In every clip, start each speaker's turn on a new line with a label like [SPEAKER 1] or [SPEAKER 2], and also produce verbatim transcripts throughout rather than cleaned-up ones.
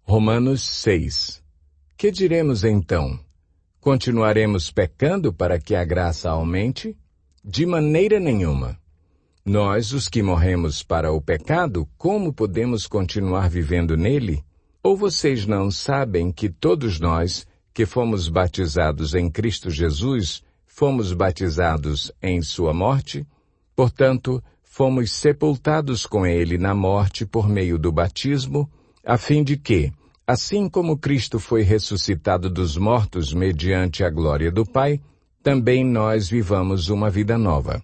[SPEAKER 1] Romanos seis. Que diremos então? Continuaremos pecando para que a graça aumente? De maneira nenhuma. Nós, os que morremos para o pecado, como podemos continuar vivendo nele? Ou vocês não sabem que todos nós, que fomos batizados em Cristo Jesus, fomos batizados em sua morte? Portanto, fomos sepultados com ele na morte por meio do batismo, a fim de que, assim como Cristo foi ressuscitado dos mortos mediante a glória do Pai, também nós vivamos uma vida nova.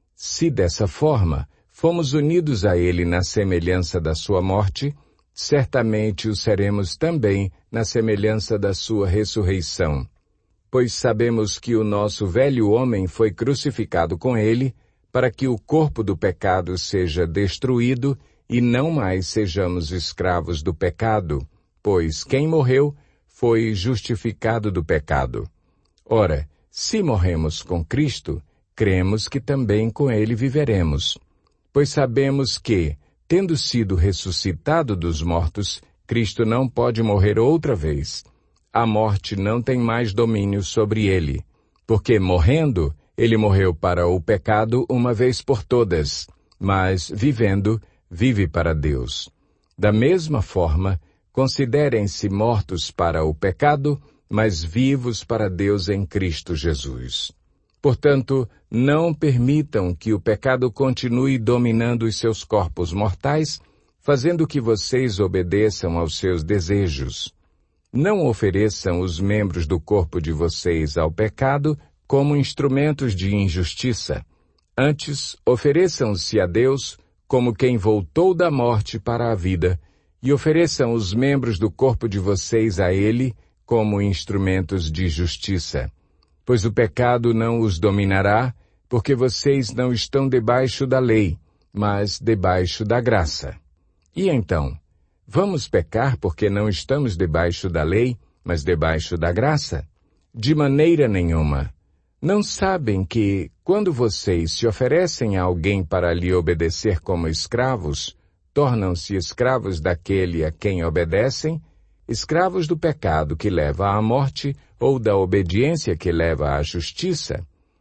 [SPEAKER 1] Se dessa forma fomos unidos a ele na semelhança da sua morte, certamente o seremos também na semelhança da sua ressurreição. Pois sabemos que o nosso velho homem foi crucificado com ele, para que o corpo do pecado seja destruído e não mais sejamos escravos do pecado, pois quem morreu foi justificado do pecado. Ora, se morremos com Cristo, cremos que também com ele viveremos. Pois sabemos que, tendo sido ressuscitado dos mortos, Cristo não pode morrer outra vez. A morte não tem mais domínio sobre ele, porque morrendo, ele morreu para o pecado uma vez por todas, mas, vivendo, vive para Deus. Da mesma forma, considerem-se mortos para o pecado, mas vivos para Deus em Cristo Jesus. Portanto, não permitam que o pecado continue dominando os seus corpos mortais, fazendo que vocês obedeçam aos seus desejos. Não ofereçam os membros do corpo de vocês ao pecado como instrumentos de injustiça. Antes, ofereçam-se a Deus como quem voltou da morte para a vida, e ofereçam os membros do corpo de vocês a Ele como instrumentos de justiça. Pois o pecado não os dominará, porque vocês não estão debaixo da lei, mas debaixo da graça. E então, vamos pecar porque não estamos debaixo da lei, mas debaixo da graça? De maneira nenhuma. Não sabem que, quando vocês se oferecem a alguém para lhe obedecer como escravos, tornam-se escravos daquele a quem obedecem, escravos do pecado que leva à morte ou da obediência que leva à justiça?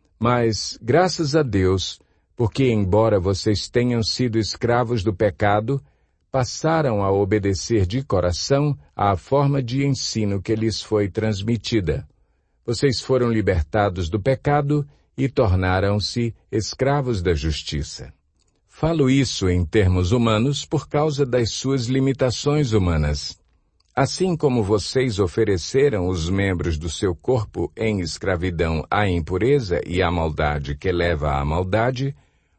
[SPEAKER 1] Mas, graças a Deus, porque embora vocês tenham sido escravos do pecado, passaram a obedecer de coração à forma de ensino que lhes foi transmitida. Vocês foram libertados do pecado e tornaram-se escravos da justiça. Falo isso em termos humanos por causa das suas limitações humanas. Assim como vocês ofereceram os membros do seu corpo em escravidão à impureza e à maldade que leva à maldade,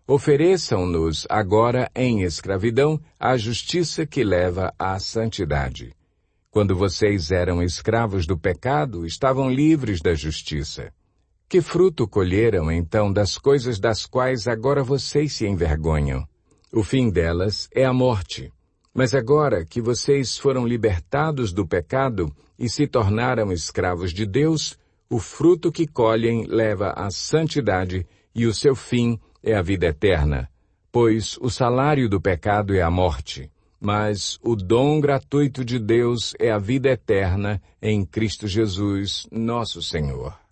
[SPEAKER 1] ofereçam-nos agora em escravidão à justiça que leva à santidade. Quando vocês eram escravos do pecado, estavam livres da justiça. Que fruto colheram, então, das coisas das quais agora vocês se envergonham? O fim delas é a morte. Mas agora que vocês foram libertados do pecado e se tornaram escravos de Deus, o fruto que colhem leva à santidade e o seu fim é a vida eterna. Pois o salário do pecado é a morte, mas o dom gratuito de Deus é a vida eterna em Cristo Jesus, nosso Senhor.